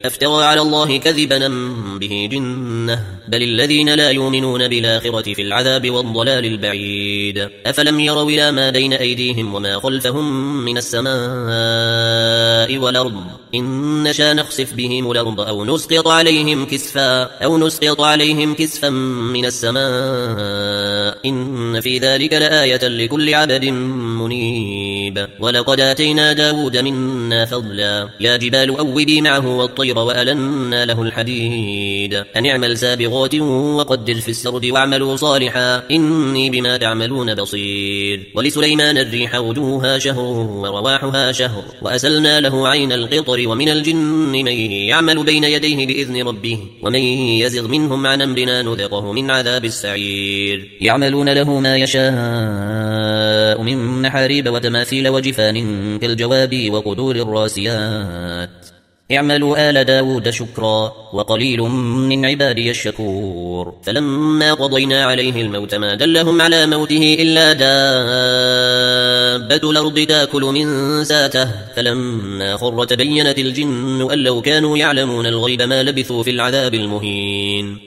أفترى على الله كذبا أم به جنة بل الذين لا يؤمنون بالآخرة في العذاب والضلال البعيد أفلم يروا إلى ما بين أيديهم وما خلفهم من السماء والأرض إن نشأ نخسف بهم الأرض أو نسقط عليهم كسفا من السماء إن في ذلك لآية لكل عبد منيب ولقد آتينا داود منا فضلا يا جبال أوبي معه والطير وألنا له الحديد أن اعمل سابغات وقدر في السرد واعملوا صالحا إني بما تعملون بصير ولسليمان الريح غدوها شهر ورواحها شهر وأسلنا له عين القطر ومن الجن من يعمل بين يديه بإذن ربه ومن يزغ منهم عن أمرنا نذقه من عذاب السعير يعملون له ما يشاء من محاريب وتماثيل وجفان كالجواب وقدور الراسيات اعملوا آل داود شكرا وقليل من عبادي الشكور فلما قضينا عليه الموت ما دلهم على موته إلا دابة الأرض تأكل من ساته فلما خر تبينت الجن أن لو كانوا يعلمون الغيب ما لبثوا في العذاب المهين